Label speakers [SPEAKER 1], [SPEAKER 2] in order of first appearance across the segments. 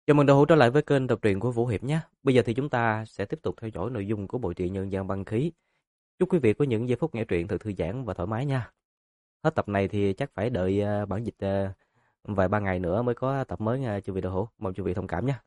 [SPEAKER 1] Chào mừng đầu hữu trở lại với kênh đọc truyện của Vũ Hiệp nhé. Bây giờ thì chúng ta sẽ tiếp tục theo dõi nội dung của bộ truyện Nhân gian băng khí. Chúc quý vị có những giây phút nghe truyện thật thư giãn và thoải mái nha. Hết tập này thì chắc phải đợi bản dịch vài ba ngày nữa mới có tập mới nha chư vị đầu hữu. Mong chư vị thông cảm nhé.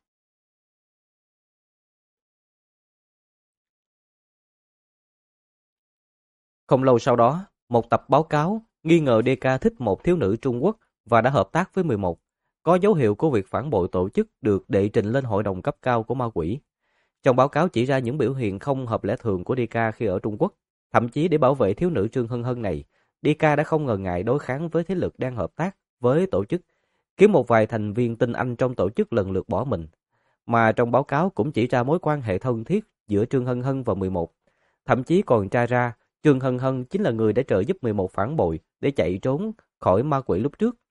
[SPEAKER 1] Không lâu sau đó, một tập báo cáo nghi ngờ DK thích một thiếu nữ Trung Quốc và đã hợp tác với 11. Có dấu hiệu của việc phản bội tổ chức được đệ trình lên hội đồng cấp cao của ma quỷ. Trong báo cáo chỉ ra những biểu hiện không hợp lẽ thường của DK khi ở Trung Quốc. Thậm chí để bảo vệ thiếu nữ Trương Hân Hân này, DK đã không ngần ngại đối kháng với thế lực đang hợp tác với tổ chức, khiến một vài thành viên tinh anh trong tổ chức lần lượt bỏ mình. Mà trong báo cáo cũng chỉ ra mối quan hệ thân thiết giữa Trương Hân Hân và 11. Thậm chí còn tra ra Trương Hân Hân chính là người đã trợ giúp 11 phản bội để chạy trốn khỏi ma quỷ lúc trước.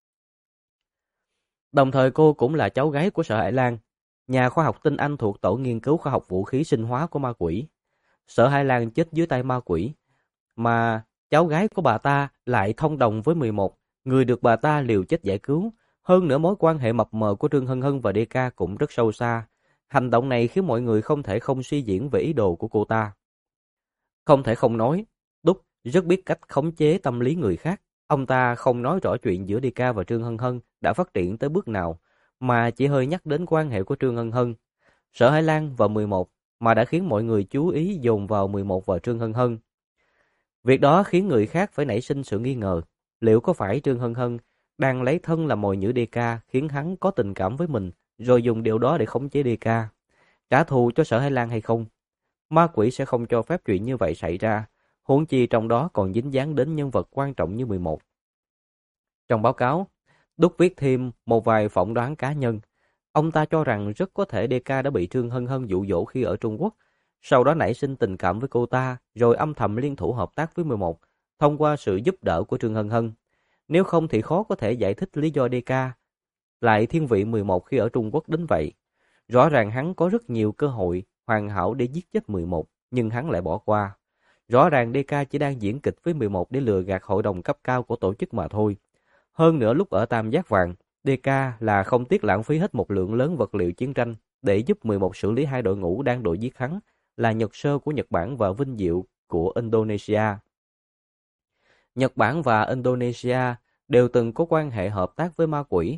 [SPEAKER 1] Đồng thời cô cũng là cháu gái của Sở Hải Lan, nhà khoa học tinh anh thuộc tổ nghiên cứu khoa học vũ khí sinh hóa của ma quỷ. Sở Hải Lan chết dưới tay ma quỷ, mà cháu gái của bà ta lại thông đồng với 11, người được bà ta liều chết giải cứu. Hơn nữa mối quan hệ mập mờ của Trương Hân Hân và DK cũng rất sâu xa. Hành động này khiến mọi người không thể không suy diễn về ý đồ của cô ta. Không thể không nói, Đúc rất biết cách khống chế tâm lý người khác. Ông ta không nói rõ chuyện giữa DK và Trương Hân Hân đã phát triển tới bước nào, mà chỉ hơi nhắc đến quan hệ của Trương Hân Hân, Sở Hải Lan và 11, mà đã khiến mọi người chú ý dồn vào 11 và Trương Hân Hân. Việc đó khiến người khác phải nảy sinh sự nghi ngờ, liệu có phải Trương Hân Hân đang lấy thân làm mồi nhử DK khiến hắn có tình cảm với mình, rồi dùng điều đó để khống chế DK, trả thù cho Sở Hải Lan hay không? Ma quỷ sẽ không cho phép chuyện như vậy xảy ra, huống chi trong đó còn dính dáng đến nhân vật quan trọng như 11. Trong báo cáo, Đúc viết thêm một vài phỏng đoán cá nhân. Ông ta cho rằng rất có thể DK đã bị Trương Hân Hân dụ dỗ khi ở Trung Quốc, sau đó nảy sinh tình cảm với cô ta, rồi âm thầm liên thủ hợp tác với 11, thông qua sự giúp đỡ của Trương Hân Hân. Nếu không thì khó có thể giải thích lý do DK lại thiên vị 11 khi ở Trung Quốc đến vậy. Rõ ràng hắn có rất nhiều cơ hội hoàn hảo để giết chết 11, nhưng hắn lại bỏ qua. Rõ ràng DK chỉ đang diễn kịch với 11 để lừa gạt hội đồng cấp cao của tổ chức mà thôi. Hơn nữa lúc ở Tam Giác Vàng, DK là không tiếc lãng phí hết một lượng lớn vật liệu chiến tranh để giúp 11 xử lý hai đội ngũ đang đuổi giết hắn, là Nhật Sơ của Nhật Bản và Vinh Diệu của Indonesia. Nhật Bản và Indonesia đều từng có quan hệ hợp tác với ma quỷ.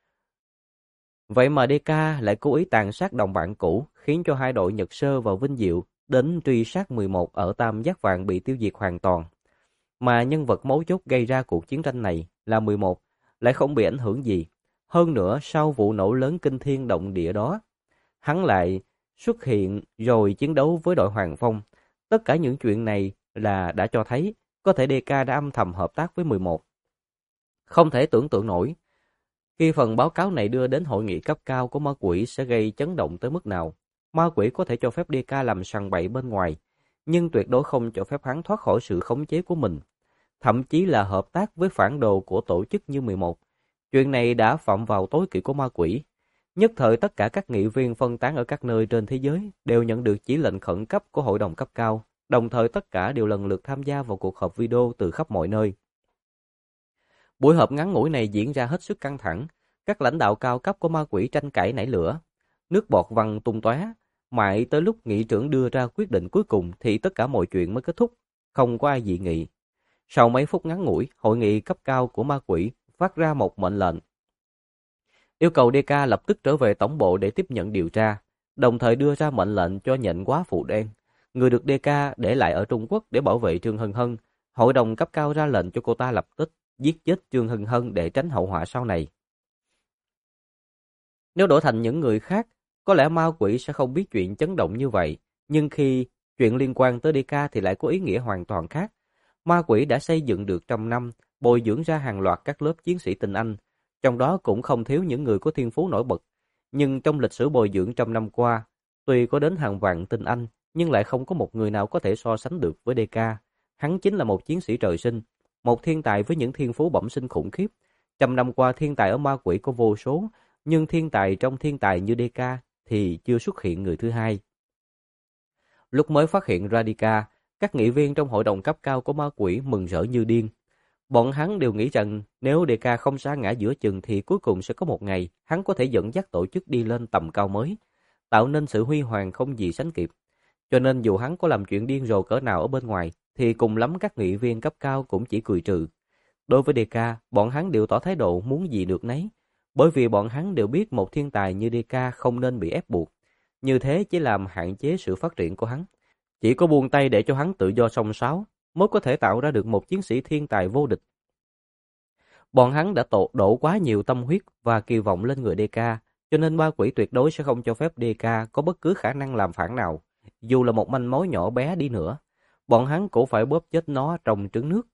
[SPEAKER 1] Vậy mà DK lại cố ý tàn sát đồng bạn cũ, khiến cho hai đội Nhật Sơ và Vinh Diệu đến truy sát 11 ở Tam Giác Vàng bị tiêu diệt hoàn toàn. Mà nhân vật mấu chốt gây ra cuộc chiến tranh này là 11, lại không bị ảnh hưởng gì. Hơn nữa, sau vụ nổ lớn kinh thiên động địa đó, hắn lại xuất hiện rồi chiến đấu với đội Hoàng Phong. Tất cả những chuyện này là đã cho thấy có thể DK đã âm thầm hợp tác với 11. Không thể tưởng tượng nổi, khi phần báo cáo này đưa đến hội nghị cấp cao của ma quỷ sẽ gây chấn động tới mức nào. Ma quỷ có thể cho phép DK làm sằng bậy bên ngoài, nhưng tuyệt đối không cho phép hắn thoát khỏi sự khống chế của mình, thậm chí là hợp tác với phản đồ của tổ chức như 11. Chuyện này đã phạm vào tối kỵ của ma quỷ. Nhất thời tất cả các nghị viên phân tán ở các nơi trên thế giới đều nhận được chỉ lệnh khẩn cấp của hội đồng cấp cao, đồng thời tất cả đều lần lượt tham gia vào cuộc họp video từ khắp mọi nơi. Buổi họp ngắn ngủi này diễn ra hết sức căng thẳng, các lãnh đạo cao cấp của ma quỷ tranh cãi nảy lửa, nước bọt văng tung tóe. Mãi tới lúc nghị trưởng đưa ra quyết định cuối cùng thì tất cả mọi chuyện mới kết thúc, không có ai dị nghị. Sau mấy phút ngắn ngủi, hội nghị cấp cao của ma quỷ phát ra một mệnh lệnh, yêu cầu DK lập tức trở về tổng bộ để tiếp nhận điều tra, đồng thời đưa ra mệnh lệnh cho nhện quá phụ đen, người được DK để lại ở Trung Quốc để bảo vệ Trương Hân Hân. Hội đồng cấp cao ra lệnh cho cô ta lập tức giết chết Trương Hân Hân để tránh hậu họa sau này. Nếu đổi thành những người khác, có lẽ ma quỷ sẽ không biết chuyện chấn động như vậy, nhưng khi chuyện liên quan tới DK thì lại có ý nghĩa hoàn toàn khác. Ma quỷ đã xây dựng được trăm năm, bồi dưỡng ra hàng loạt các lớp chiến sĩ tinh anh, trong đó cũng không thiếu những người có thiên phú nổi bật. Nhưng trong lịch sử bồi dưỡng trăm năm qua, tuy có đến hàng vạn tinh anh, nhưng lại không có một người nào có thể so sánh được với DK. Hắn chính là một chiến sĩ trời sinh, một thiên tài với những thiên phú bẩm sinh khủng khiếp. Trăm năm qua thiên tài ở ma quỷ có vô số, nhưng thiên tài trong thiên tài như DK thì chưa xuất hiện người thứ hai. Lúc mới phát hiện Radica, các nghị viên trong hội đồng cấp cao của ma quỷ mừng rỡ như điên. Bọn hắn đều nghĩ rằng nếu DK không sa ngã giữa chừng thì cuối cùng sẽ có một ngày hắn có thể dẫn dắt tổ chức đi lên tầm cao mới, tạo nên sự huy hoàng không gì sánh kịp. Cho nên dù hắn có làm chuyện điên rồ cỡ nào ở bên ngoài, thì cùng lắm các nghị viên cấp cao cũng chỉ cười trừ. Đối với DK, bọn hắn đều tỏ thái độ muốn gì được nấy, bởi vì bọn hắn đều biết một thiên tài như DK không nên bị ép buộc. Như thế chỉ làm hạn chế sự phát triển của hắn. Chỉ có buông tay để cho hắn tự do xông xáo, mới có thể tạo ra được một chiến sĩ thiên tài vô địch. Bọn hắn đã đổ quá nhiều tâm huyết và kỳ vọng lên người DK, cho nên ma quỷ tuyệt đối sẽ không cho phép DK có bất cứ khả năng làm phản nào. Dù là một manh mối nhỏ bé đi nữa, bọn hắn cũng phải bóp chết nó trong trứng nước.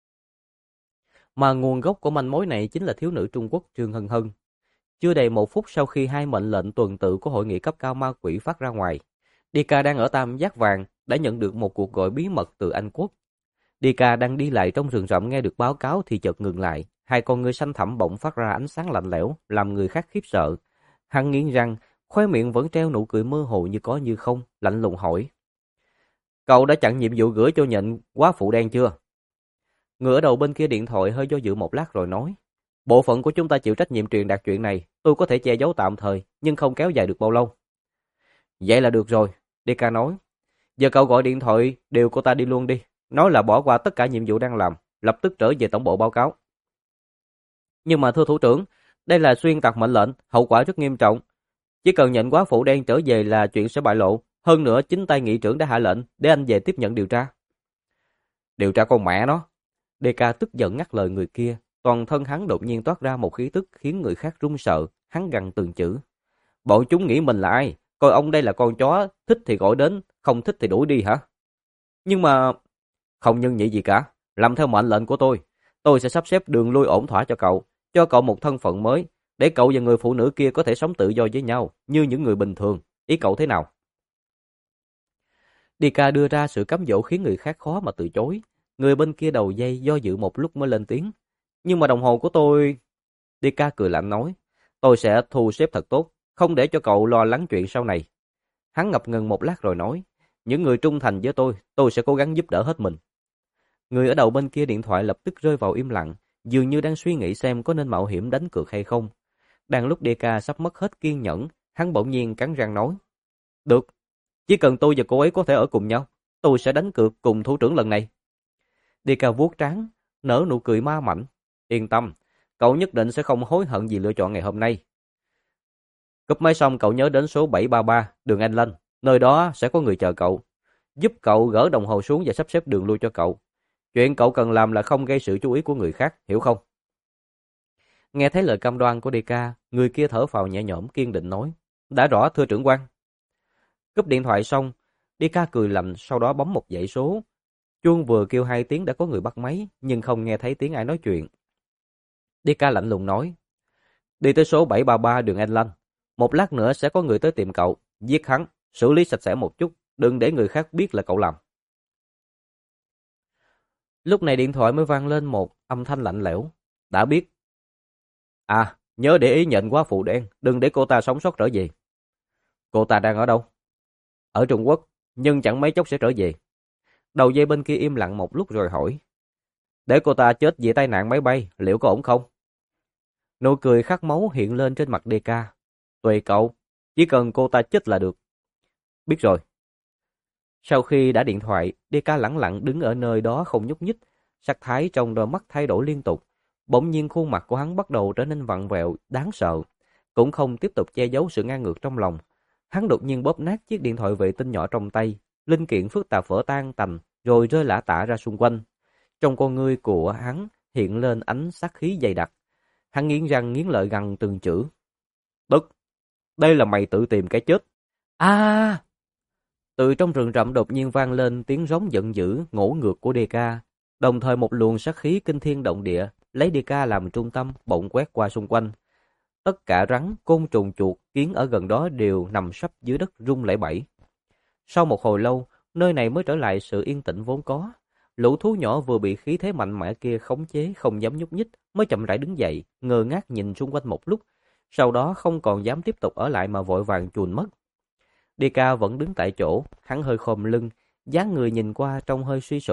[SPEAKER 1] Mà nguồn gốc của manh mối này chính là thiếu nữ Trung Quốc Trương Hân Hân. Chưa đầy 1 phút sau khi hai mệnh lệnh tuần tự của hội nghị cấp cao ma quỷ phát ra ngoài, DK đang ở Tam Giác Vàng đã nhận được một cuộc gọi bí mật từ Anh Quốc. DK đang đi lại trong rừng rậm nghe được báo cáo thì chợt ngừng lại, hai con ngươi xanh thẳm bỗng phát ra ánh sáng lạnh lẽo, làm người khác khiếp sợ. Hắn nghiến răng, khóe miệng vẫn treo nụ cười mơ hồ như có như không, lạnh lùng hỏi: "Cậu đã chặn nhiệm vụ gửi cho nhện quá phụ đen chưa?" Người ở đầu bên kia điện thoại hơi do dự một lát rồi nói: "Bộ phận của chúng ta chịu trách nhiệm truyền đạt chuyện này, tôi có thể che giấu tạm thời, nhưng không kéo dài được bao lâu." "Vậy là được rồi," DK nói. "Giờ cậu gọi điện thoại điều cô ta đi luôn đi, nói là bỏ qua tất cả nhiệm vụ đang làm, lập tức trở về tổng bộ báo cáo." "Nhưng mà thưa thủ trưởng, đây là xuyên tạc mệnh lệnh, hậu quả rất nghiêm trọng. Chỉ cần nhận quá phụ đen trở về là chuyện sẽ bại lộ, hơn nữa chính tay nghị trưởng đã hạ lệnh để anh về tiếp nhận điều tra." "Điều tra con mẹ nó." DK tức giận ngắt lời người kia, toàn thân hắn đột nhiên toát ra một khí tức khiến người khác run sợ, hắn gằn từng chữ: "Bọn chúng nghĩ mình là ai? Coi ông đây là con chó, thích thì gọi đến, không thích thì đuổi đi hả?" "Nhưng mà..." "Không nhân nhị gì cả, làm theo mệnh lệnh của tôi sẽ sắp xếp đường lui ổn thỏa cho cậu một thân phận mới, để cậu và người phụ nữ kia có thể sống tự do với nhau, như những người bình thường. Ý cậu thế nào?" DK đưa ra sự cám dỗ khiến người khác khó mà từ chối. Người bên kia đầu dây do dự một lúc mới lên tiếng: "Nhưng mà đồng hồ của tôi..." DK cười lạnh nói: "Tôi sẽ thu xếp thật tốt, không để cho cậu lo lắng chuyện sau này." Hắn ngập ngừng một lát rồi nói: "Những người trung thành với tôi sẽ cố gắng giúp đỡ hết mình." Người ở đầu bên kia điện thoại lập tức rơi vào im lặng, dường như đang suy nghĩ xem có nên mạo hiểm đánh cược hay không. Đang lúc DK sắp mất hết kiên nhẫn, hắn bỗng nhiên cắn răng nói: "Được, chỉ cần tôi và cô ấy có thể ở cùng nhau, tôi sẽ đánh cược cùng thủ trưởng lần này." DK vuốt trán, nở nụ cười ma mảnh: "Yên tâm, cậu nhất định sẽ không hối hận vì lựa chọn ngày hôm nay. Cúp máy xong cậu nhớ đến số 733 đường Anh Lân, nơi đó sẽ có người chờ cậu, giúp cậu gỡ đồng hồ xuống và sắp xếp đường lui cho cậu. Chuyện cậu cần làm là không gây sự chú ý của người khác, hiểu không?" Nghe thấy lời cam đoan của DK, người kia thở phào nhẹ nhõm kiên định nói: "Đã rõ thưa trưởng quan." Cúp điện thoại xong, DK cười lạnh sau đó bấm một dãy số. Chuông vừa kêu 2 tiếng đã có người bắt máy, nhưng không nghe thấy tiếng ai nói chuyện. DK lạnh lùng nói: "Đi tới số 733 đường Anh Lân. Một lát nữa sẽ có người tới tìm cậu, giết hắn, xử lý sạch sẽ một chút, đừng để người khác biết là cậu làm." Lúc này điện thoại mới vang lên một âm thanh lạnh lẽo: "Đã biết. À, nhớ để ý nhận quá phụ đen, đừng để cô ta sống sót trở về." "Cô ta đang ở đâu?" "Ở Trung Quốc, nhưng chẳng mấy chốc sẽ trở về." Đầu dây bên kia im lặng một lúc rồi hỏi: "Để cô ta chết vì tai nạn máy bay, liệu có ổn không?" Nụ cười khát máu hiện lên trên mặt DK: "Tùy cậu, chỉ cần cô ta chết là được." "Biết rồi." Sau khi đã điện thoại, DK lẳng lặng đứng ở nơi đó không nhúc nhích, sắc thái trong đôi mắt thay đổi liên tục. Bỗng nhiên khuôn mặt của hắn bắt đầu trở nên vặn vẹo, đáng sợ. Cũng không tiếp tục che giấu sự ngang ngược trong lòng. Hắn đột nhiên bóp nát chiếc điện thoại vệ tinh nhỏ trong tay, linh kiện phức tạp vỡ tan tành, rồi rơi lả tả ra xung quanh. Trong con ngươi của hắn hiện lên ánh sát khí dày đặc. Hắn nghiến răng nghiến lợi gằn từng chữ: "Tức, đây là mày tự tìm cái chết." A! Từ trong rừng rậm đột nhiên vang lên tiếng rống giận dữ, ngỗ ngược của DK, đồng thời một luồng sát khí kinh thiên động địa lấy DK làm trung tâm bỗng quét qua xung quanh. Tất cả rắn, côn trùng, chuột, kiến ở gần đó đều nằm sấp dưới đất rung lẩy bẩy. Sau một hồi lâu, nơi này mới trở lại sự yên tĩnh vốn có. Lũ thú nhỏ vừa bị khí thế mạnh mẽ kia khống chế không dám nhúc nhích, mới chậm rãi đứng dậy, ngơ ngác nhìn xung quanh một lúc, sau đó không còn dám tiếp tục ở lại mà vội vàng chuồn mất. DK vẫn đứng tại chỗ, hắn hơi khom lưng, dáng người nhìn qua trông hơi suy sụp,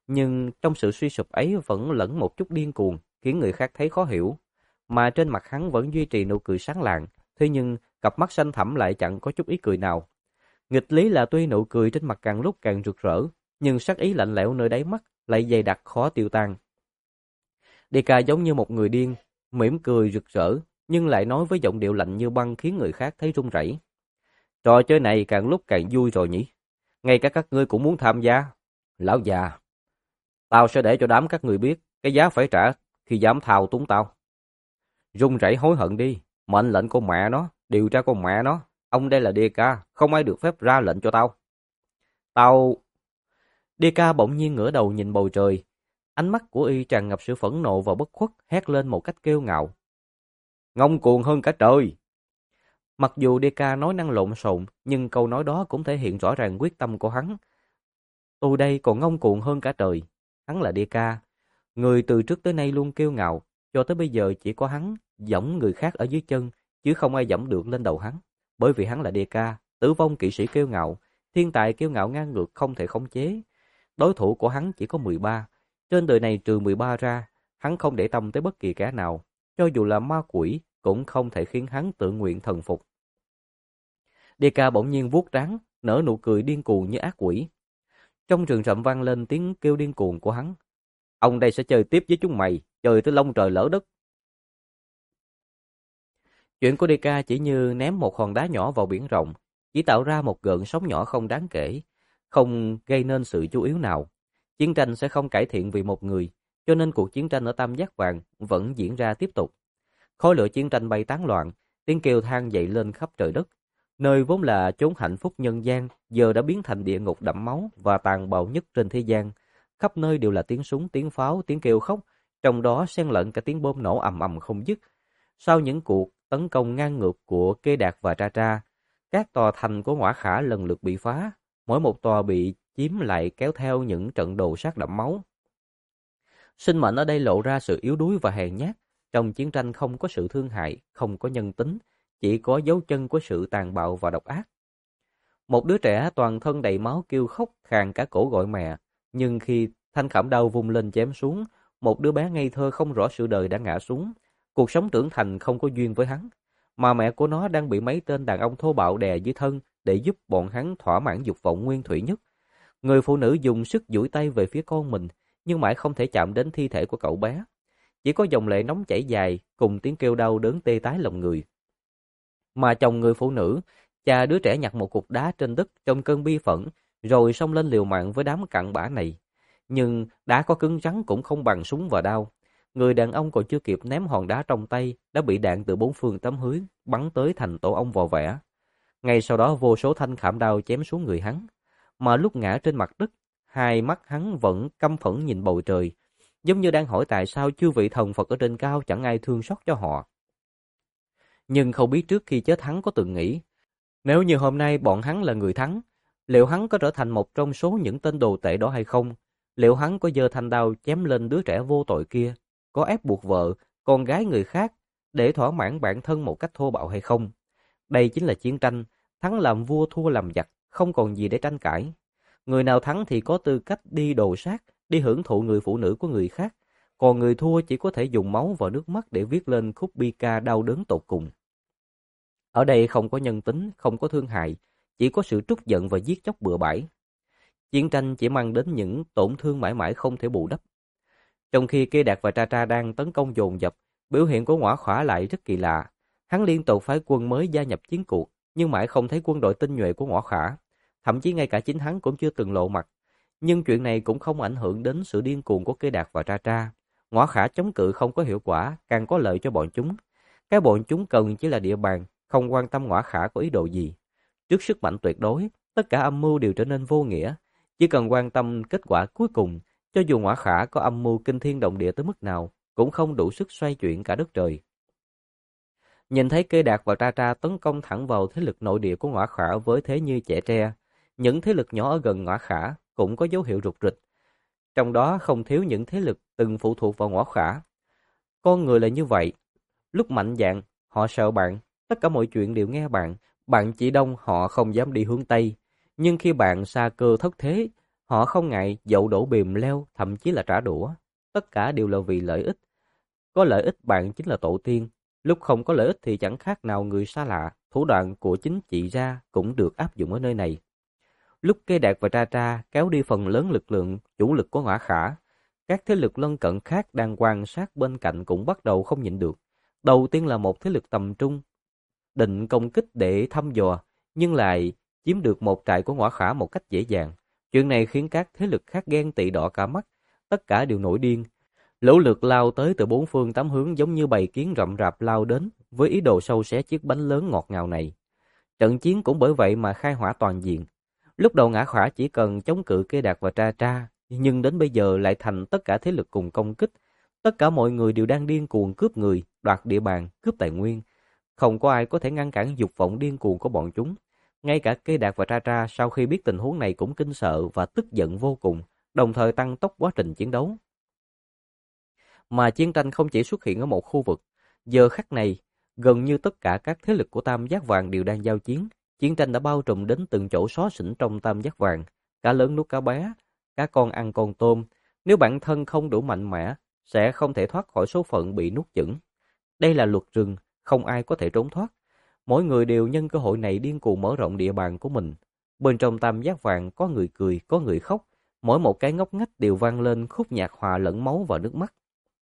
[SPEAKER 1] Nhưng trong sự suy sụp ấy vẫn lẫn một chút điên cuồng, khiến người khác thấy khó hiểu. Mà trên mặt hắn vẫn duy trì nụ cười sáng lạng, thế nhưng cặp mắt xanh thẳm lại chẳng có chút ý cười nào. Nghịch lý là tuy nụ cười trên mặt càng lúc càng rực rỡ, nhưng sắc ý lạnh lẽo nơi đáy mắt lại dày đặc khó tiêu tan. Deka giống như một người điên, mỉm cười rực rỡ, nhưng lại nói với giọng điệu lạnh như băng khiến người khác thấy run rẩy. Trò chơi này càng lúc càng vui rồi nhỉ? Ngay cả các ngươi cũng muốn tham gia. Lão già, tao sẽ để cho đám các ngươi biết cái giá phải trả khi dám thao túng tao. Run rẩy hối hận đi, mệnh lệnh con mẹ nó, điều tra con mẹ nó. Ông đây là Deka, không ai được phép ra lệnh cho tao. Tao... Deka bỗng nhiên ngửa đầu nhìn bầu trời. Ánh mắt của y tràn ngập sự phẫn nộ và bất khuất, hét lên một cách kiêu ngạo. Ngông cuồng hơn cả trời! Mặc dù Deka nói năng lộn xộn, nhưng câu nói đó cũng thể hiện rõ ràng quyết tâm của hắn. Tôi đây còn ngông cuồng hơn cả trời. Hắn là Deka, người từ trước tới nay luôn kiêu ngạo, cho tới bây giờ chỉ có hắn giẫm người khác ở dưới chân, chứ không ai giẫm được lên đầu hắn. Bởi vì hắn là Deka, tử vong kỵ sĩ kiêu ngạo, thiên tài kiêu ngạo ngang ngược không thể khống chế. Đối thủ của hắn chỉ có 13. Trên đời này trừ 13 ra, hắn không để tâm tới bất kỳ kẻ nào. Cho dù là ma quỷ, cũng không thể khiến hắn tự nguyện thần phục. Deka bỗng nhiên vuốt trán, nở nụ cười điên cuồng như ác quỷ. Trong rừng rậm vang lên tiếng kêu điên cuồng của hắn. Ông đây sẽ chơi tiếp với chúng mày, chơi tới lông trời lỡ đất. Chuyện của Deka chỉ như ném một hòn đá nhỏ vào biển rộng, chỉ tạo ra một gợn sóng nhỏ không đáng kể, không gây nên sự chú ý nào. Chiến tranh sẽ không cải thiện vì một người, cho nên cuộc chiến tranh ở Tam Giác Vàng vẫn diễn ra tiếp tục. Khói lửa chiến tranh bay tán loạn, tiếng kêu than dậy lên khắp trời đất. Nơi vốn là chốn hạnh phúc nhân gian, giờ đã biến thành địa ngục đẫm máu và tàn bạo nhất trên thế gian. Khắp nơi đều là tiếng súng, tiếng pháo, tiếng kêu khóc, trong đó xen lẫn cả tiếng bom nổ ầm ầm không dứt. Sau những cuộc tấn công ngang ngược của Kê Đạt và Tra Tra, các tòa thành của Ngõa Khả lần lượt bị phá, mỗi một tòa bị chiếm lại kéo theo những trận đồ sát đẫm máu. Sinh mệnh ở đây lộ ra sự yếu đuối và hèn nhát. Trong chiến tranh không có sự thương hại, không có nhân tính, chỉ có dấu chân của sự tàn bạo và độc ác. Một đứa trẻ toàn thân đầy máu kêu khóc khàn cả cổ gọi mẹ, nhưng khi thanh khảm đao vung lên chém xuống, một đứa bé ngây thơ không rõ sự đời đã ngã xuống. Cuộc sống trưởng thành không có duyên với hắn, mà mẹ của nó đang bị mấy tên đàn ông thô bạo đè dưới thân để giúp bọn hắn thỏa mãn dục vọng nguyên thủy nhất. Người phụ nữ dùng sức duỗi tay về phía con mình, nhưng mãi không thể chạm đến thi thể của cậu bé. Chỉ có dòng lệ nóng chảy dài cùng tiếng kêu đau đớn tê tái lòng người. Mà chồng người phụ nữ, cha đứa trẻ nhặt một cục đá trên đất trong cơn bi phẫn, rồi xông lên liều mạng với đám cặn bã này. Nhưng đá có cứng rắn cũng không bằng súng và đao. Người đàn ông còn chưa kịp ném hòn đá trong tay, đã bị đạn từ bốn phương tám hướng bắn tới thành tổ ong vò vẽ. Ngay sau đó vô số thanh khảm đao chém xuống người hắn. Mà lúc ngã trên mặt đất, hai mắt hắn vẫn căm phẫn nhìn bầu trời, giống như đang hỏi tại sao chư vị thần Phật ở trên cao chẳng ai thương xót cho họ. Nhưng không biết trước khi chết hắn có từng nghĩ, nếu như hôm nay bọn hắn là người thắng, liệu hắn có trở thành một trong số những tên đồ tể đó hay không? Liệu hắn có giơ thanh đao chém lên đứa trẻ vô tội kia, có ép buộc vợ, con gái người khác để thỏa mãn bản thân một cách thô bạo hay không? Đây chính là chiến tranh, thắng làm vua thua làm giặc, không còn gì để tranh cãi. Người nào thắng thì có tư cách đi đồ sát, đi hưởng thụ người phụ nữ của người khác, còn người thua chỉ có thể dùng máu và nước mắt để viết lên khúc bi ca đau đớn tột cùng. Ở đây không có nhân tính, không có thương hại, chỉ có sự trút giận và giết chóc bừa bãi. Chiến tranh chỉ mang đến những tổn thương mãi mãi không thể bù đắp. Trong khi Kê Đạt và Tra Tra đang tấn công dồn dập, biểu hiện của Ngõa Khỏa lại rất kỳ lạ. Hắn liên tục phái quân mới gia nhập chiến cuộc, nhưng mãi không thấy quân đội tinh nhuệ của Ngõa Khả. Thậm chí ngay cả chính hắn cũng chưa từng lộ mặt. Nhưng chuyện này cũng không ảnh hưởng đến sự điên cuồng của Kê Đạt và Tra Tra. Ngõa Khả chống cự không có hiệu quả, càng có lợi cho bọn chúng. Cái bọn chúng cần chỉ là địa bàn, không quan tâm Ngõa Khả có ý đồ gì. Trước sức mạnh tuyệt đối, tất cả âm mưu đều trở nên vô nghĩa. Chỉ cần quan tâm kết quả cuối cùng, cho dù Ngõa Khả có âm mưu kinh thiên động địa tới mức nào, cũng không đủ sức xoay chuyển cả đất trời. Nhìn thấy Kê Đạt và Tra Tra tấn công thẳng vào thế lực nội địa của Ngõa Khả với thế như chẻ tre, những thế lực nhỏ ở gần Ngõa Khả cũng có dấu hiệu rục rịch. Trong đó không thiếu những thế lực từng phụ thuộc vào Ngõa Khả. Con người là như vậy, lúc mạnh dạn, họ sợ bạn, tất cả mọi chuyện đều nghe bạn, bạn chỉ đông họ không dám đi hướng Tây. Nhưng khi bạn sa cơ thất thế, Họ không ngại dậu đổ bìm leo, thậm chí là trả đũa. Tất cả đều là vì lợi ích. Có lợi ích bạn chính là tổ tiên. Lúc không có lợi ích thì chẳng khác nào người xa lạ. Thủ đoạn của chính trị gia cũng được áp dụng ở nơi này. Lúc Cây Đạt và Tra Tra kéo đi phần lớn lực lượng chủ lực của Ngõa Khả, các thế lực lân cận khác đang quan sát bên cạnh cũng bắt đầu không nhịn được. Đầu tiên là một thế lực tầm trung, định công kích để thăm dò, nhưng lại chiếm được một trại của Ngõa Khả một cách dễ dàng. Chuyện này khiến các thế lực khác ghen tị đỏ cả mắt, tất cả đều nổi điên. Lũ lượt lao tới từ bốn phương tám hướng giống như bầy kiến rậm rạp lao đến với ý đồ sâu xé chiếc bánh lớn ngọt ngào này. Trận chiến cũng bởi vậy mà khai hỏa toàn diện. Lúc đầu Ngã Khỏa chỉ cần chống cự Cây Đạt và Tra Tra, nhưng đến bây giờ lại thành tất cả thế lực cùng công kích. Tất cả mọi người đều đang điên cuồng cướp người, đoạt địa bàn, cướp tài nguyên. Không có ai có thể ngăn cản dục vọng điên cuồng của bọn chúng. Ngay cả Cây Đạt và Tra Tra sau khi biết tình huống này cũng kinh sợ và tức giận vô cùng, đồng thời tăng tốc quá trình chiến đấu. Mà chiến tranh không chỉ xuất hiện ở một khu vực. Giờ khắc này, gần như tất cả các thế lực của Tam Giác Vàng đều đang giao chiến. Chiến tranh đã bao trùm đến từng chỗ xó xỉnh trong Tam Giác Vàng. Cá lớn nuốt cá bé, cá con ăn con tôm. Nếu bản thân không đủ mạnh mẽ, sẽ không thể thoát khỏi số phận bị nuốt chửng. Đây là luật rừng, không ai có thể trốn thoát. Mỗi người đều nhân cơ hội này điên cuồng mở rộng địa bàn của mình. Bên trong Tam Giác Vàng có người cười, có người khóc. Mỗi một cái ngóc ngách đều vang lên khúc nhạc hòa lẫn máu và nước mắt.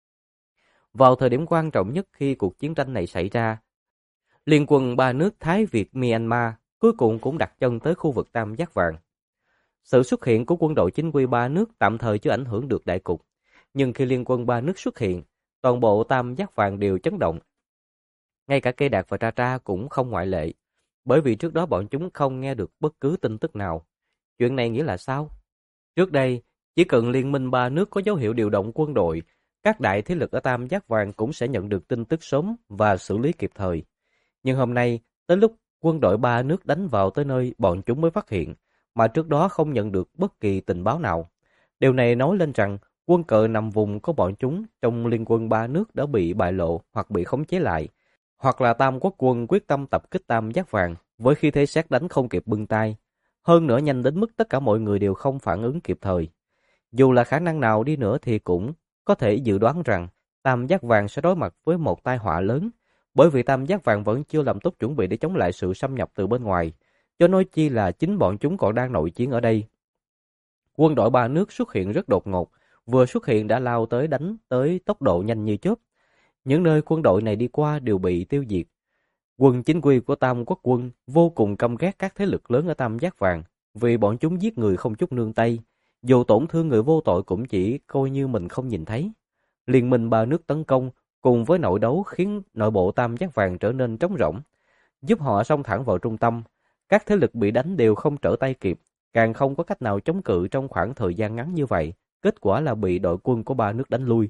[SPEAKER 1] Vào thời điểm quan trọng nhất khi cuộc chiến tranh này xảy ra, Liên quân ba nước Thái Việt Myanmar cuối cùng cũng đặt chân tới khu vực Tam Giác Vàng. Sự xuất hiện của quân đội chính quy ba nước tạm thời chưa ảnh hưởng được đại cục, nhưng khi liên quân ba nước xuất hiện, toàn bộ Tam Giác Vàng đều chấn động. Ngay cả Cây Đạt và Tra Tra cũng không ngoại lệ, bởi vì trước đó bọn chúng không nghe được bất cứ tin tức nào. Chuyện này nghĩa là sao? Trước đây, chỉ cần liên minh ba nước có dấu hiệu điều động quân đội, các đại thế lực ở Tam Giác Vàng cũng sẽ nhận được tin tức sớm và xử lý kịp thời. Nhưng hôm nay, tới lúc quân đội ba nước đánh vào tới nơi bọn chúng mới phát hiện, mà trước đó không nhận được bất kỳ tình báo nào. Điều này nói lên rằng quân cờ nằm vùng của bọn chúng trong liên quân ba nước đã bị bại lộ hoặc bị khống chế lại, hoặc là Tam Quốc quân quyết tâm tập kích Tam Giác Vàng với khí thế sét đánh không kịp bưng tay. Hơn nữa nhanh đến mức tất cả mọi người đều không phản ứng kịp thời. Dù là khả năng nào đi nữa thì cũng có thể dự đoán rằng Tam Giác Vàng sẽ đối mặt với một tai họa lớn, bởi vì Tam Giác Vàng vẫn chưa làm tốt chuẩn bị để chống lại sự xâm nhập từ bên ngoài, cho nói chi là chính bọn chúng còn đang nội chiến ở đây. Quân đội ba nước xuất hiện rất đột ngột, vừa xuất hiện đã lao tới đánh tới tốc độ nhanh như chớp. Những nơi quân đội này đi qua đều bị tiêu diệt. Quân chính quy của Tam Quốc quân vô cùng căm ghét các thế lực lớn ở Tam Giác Vàng, vì bọn chúng giết người không chút nương tay, dù tổn thương người vô tội cũng chỉ coi như mình không nhìn thấy. Liên minh ba nước tấn công cùng với nội đấu khiến nội bộ Tam Giác Vàng trở nên trống rỗng, giúp họ xông thẳng vào trung tâm. Các thế lực bị đánh đều không trở tay kịp, càng không có cách nào chống cự trong khoảng thời gian ngắn như vậy, kết quả là bị đội quân của ba nước đánh lui.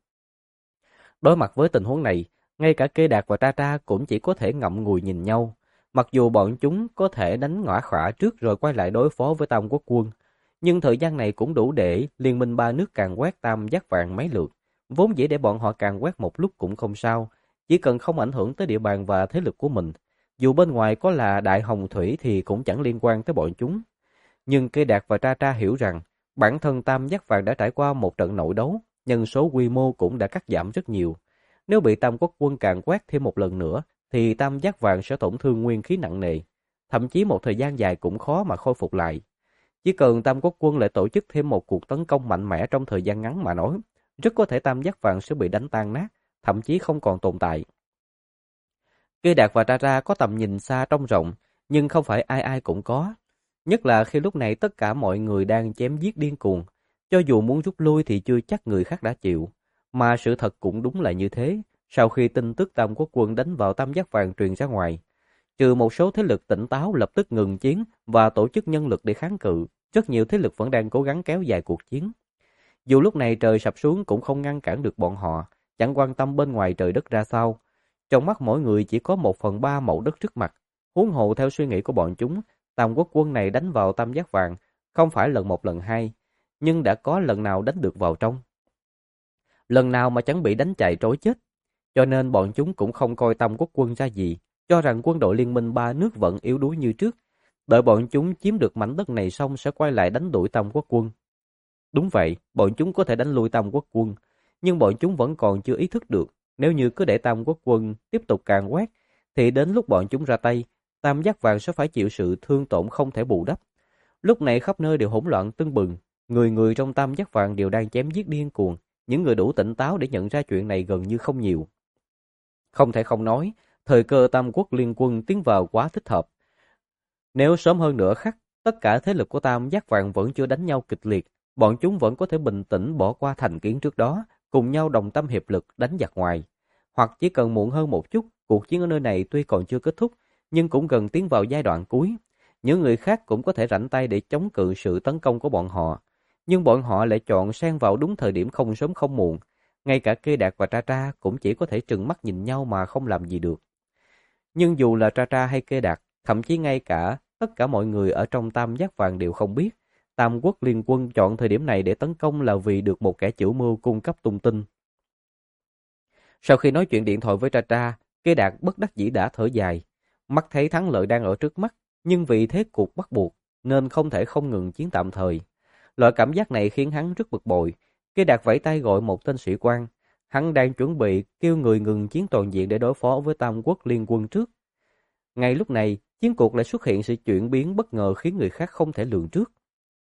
[SPEAKER 1] Đối mặt với tình huống này, ngay cả Cây Đạt và Tra Tra cũng chỉ có thể ngậm ngùi nhìn nhau. Mặc dù bọn chúng có thể đánh Ngõa Khỏa trước rồi quay lại đối phó với Tam Quốc quân, nhưng thời gian này cũng đủ để liên minh ba nước càn quét Tam Giác Vàng mấy lượt. Vốn dĩ để bọn họ càn quét một lúc cũng không sao, chỉ cần không ảnh hưởng tới địa bàn và thế lực của mình. Dù bên ngoài có là Đại Hồng Thủy thì cũng chẳng liên quan tới bọn chúng. Nhưng Cây Đạt và Tra Tra hiểu rằng bản thân Tam Giác Vàng đã trải qua một trận nội đấu, nhân số quy mô cũng đã cắt giảm rất nhiều. Nếu bị Tam Quốc quân càn quét thêm một lần nữa, thì Tam Giác Vàng sẽ tổn thương nguyên khí nặng nề. Thậm chí một thời gian dài cũng khó mà khôi phục lại. Chỉ cần Tam Quốc quân lại tổ chức thêm một cuộc tấn công mạnh mẽ trong thời gian ngắn mà nói, rất có thể Tam Giác Vàng sẽ bị đánh tan nát, thậm chí không còn tồn tại. Cây Đạt và Tra Tra có tầm nhìn xa trông rộng, nhưng không phải ai ai cũng có. Nhất là khi lúc này tất cả mọi người đang chém giết điên cuồng. Cho dù muốn rút lui thì chưa chắc người khác đã chịu. Mà sự thật cũng đúng là như thế. Sau khi tin tức Tam Quốc quân đánh vào Tam Giác Vàng truyền ra ngoài, trừ một số thế lực tỉnh táo lập tức ngừng chiến và tổ chức nhân lực để kháng cự, rất nhiều thế lực vẫn đang cố gắng kéo dài cuộc chiến. Dù lúc này trời sập xuống cũng không ngăn cản được bọn họ, chẳng quan tâm bên ngoài trời đất ra sao. Trong mắt mỗi người chỉ có 1/3 mẫu đất trước mặt. Huống hồ theo suy nghĩ của bọn chúng, Tam Quốc quân này đánh vào Tam Giác Vàng không phải lần một lần hai, nhưng đã có lần nào đánh được vào trong. Lần nào mà chẳng bị đánh chạy trối chết. Cho nên bọn chúng cũng không coi Tam Quốc quân ra gì, cho rằng quân đội liên minh ba nước vẫn yếu đuối như trước. Đợi bọn chúng chiếm được mảnh đất này xong sẽ quay lại đánh đuổi Tam Quốc quân. Đúng vậy, bọn chúng có thể đánh lui Tam Quốc quân, nhưng bọn chúng vẫn còn chưa ý thức được, nếu như cứ để Tam Quốc quân tiếp tục càn quét, thì đến lúc bọn chúng ra tay, Tam Giác Vàng sẽ phải chịu sự thương tổn không thể bù đắp. Lúc này khắp nơi đều hỗn loạn tưng bừng, người người trong Tam Giác Vàng đều đang chém giết điên cuồng, những người đủ tỉnh táo để nhận ra chuyện này gần như không nhiều. Không thể không nói, thời cơ Tam Quốc liên quân tiến vào quá thích hợp. Nếu sớm hơn nữa khắc, tất cả thế lực của Tam Giác Vàng vẫn chưa đánh nhau kịch liệt, bọn chúng vẫn có thể bình tĩnh bỏ qua thành kiến trước đó, cùng nhau đồng tâm hiệp lực đánh giặc ngoài. Hoặc chỉ cần muộn hơn một chút, cuộc chiến ở nơi này tuy còn chưa kết thúc, nhưng cũng gần tiến vào giai đoạn cuối. Những người khác cũng có thể rảnh tay để chống cự sự tấn công của bọn họ. Nhưng bọn họ lại chọn xen vào đúng thời điểm không sớm không muộn. Ngay cả Kê Đạt và Tra Tra cũng chỉ có thể trừng mắt nhìn nhau mà không làm gì được. Nhưng dù là Tra Tra hay Kê Đạt, thậm chí ngay cả tất cả mọi người ở trong Tam Giác Vàng đều không biết, Tam Quốc liên quân chọn thời điểm này để tấn công là vì được một kẻ chủ mưu cung cấp tung tin. Sau khi nói chuyện điện thoại với Tra Tra, Kê Đạt bất đắc dĩ đã thở dài. Mắt thấy thắng lợi đang ở trước mắt, nhưng vì thế cuộc bắt buộc, nên không thể không ngừng chiến tạm thời. Loại cảm giác này khiến hắn rất bực bội. Kê Đạt vẫy tay gọi một tên sĩ quan. Hắn đang chuẩn bị kêu người ngừng chiến toàn diện để đối phó với Tam Quốc liên quân trước. Ngay lúc này, chiến cuộc lại xuất hiện sự chuyển biến bất ngờ khiến người khác không thể lường trước.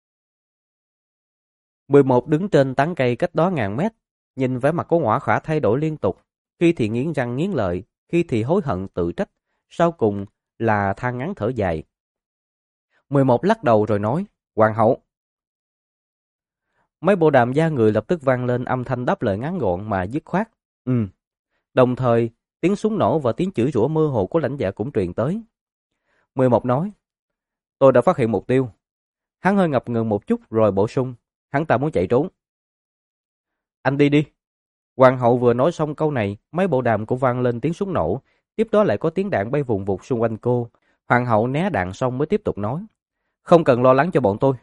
[SPEAKER 1] 11 đứng trên tán cây cách đó ngàn mét, nhìn vẻ mặt của Ngõa Khả thay đổi liên tục, khi thì nghiến răng nghiến lợi, khi thì hối hận tự trách, sau cùng là than ngắn thở dài. 11 lắc đầu rồi nói, Hoàng hậu. Mấy bộ đàm da người lập tức vang lên âm thanh đáp lời ngắn gọn mà dứt khoát. Đồng thời, tiếng súng nổ và tiếng chửi rủa mơ hồ của lãnh dạ cũng truyền tới. 11 nói, tôi đã phát hiện mục tiêu. Hắn hơi ngập ngừng một chút rồi bổ sung, hắn ta muốn chạy trốn. Anh đi đi. Hoàng hậu vừa nói xong câu này, mấy bộ đàm cũng vang lên tiếng súng nổ, tiếp đó lại có tiếng đạn bay vùng vụt xung quanh cô. Hoàng hậu né đạn xong mới tiếp tục nói, không cần lo lắng cho bọn tôi.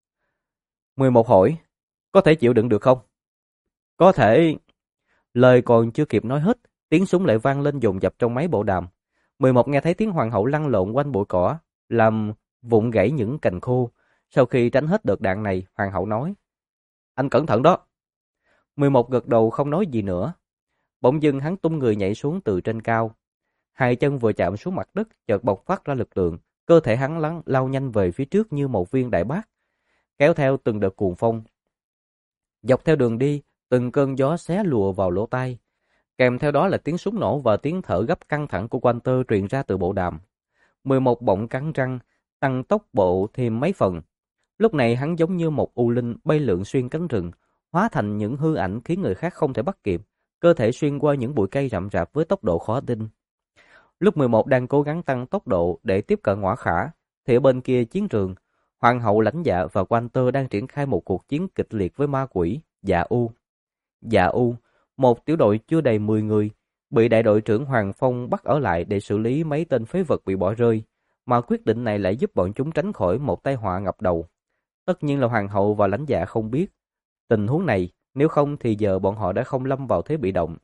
[SPEAKER 1] 11 hỏi, có thể chịu đựng được không? Có thể. Lời còn chưa kịp nói hết, tiếng súng lại vang lên dồn dập trong mấy bộ đàm. 11 nghe thấy tiếng hoàng hậu lăn lộn quanh bụi cỏ, làm vụn gãy những cành khô. Sau khi tránh hết đợt đạn này, hoàng hậu nói, anh cẩn thận đó. 11 gật đầu không nói gì nữa. Bỗng dưng hắn tung người nhảy xuống từ trên cao. Hai chân vừa chạm xuống mặt đất, chợt bộc phát ra lực lượng, cơ thể hắn lao nhanh về phía trước như một viên đại bác, kéo theo từng đợt cuồng phong. Dọc theo đường đi, từng cơn gió xé lùa vào lỗ tai, kèm theo đó là tiếng súng nổ và tiếng thở gấp căng thẳng của Walter truyền ra từ bộ đàm. 11 bỗng cắn răng, tăng tốc bộ thêm mấy phần. Lúc này hắn giống như một u linh bay lượn xuyên cánh rừng, hóa thành những hư ảnh khiến người khác không thể bắt kịp, cơ thể xuyên qua những bụi cây rậm rạp với tốc độ khó tin. Lúc 11 đang cố gắng tăng tốc độ để tiếp cận Ngõa Khả, thì ở bên kia chiến trường, Hoàng hậu Lãnh Dạ và Walter đang triển khai một cuộc chiến kịch liệt với ma quỷ Dạ U. Dạ U, một tiểu đội chưa đầy 10 người, bị đại đội trưởng Hoàng Phong bắt ở lại để xử lý mấy tên phế vật bị bỏ rơi, mà quyết định này lại giúp bọn chúng tránh khỏi một tai họa ngập đầu. Tất nhiên là Hoàng hậu và Lãnh Dạ không biết tình huống này, nếu không thì giờ bọn họ đã không lâm vào thế bị động.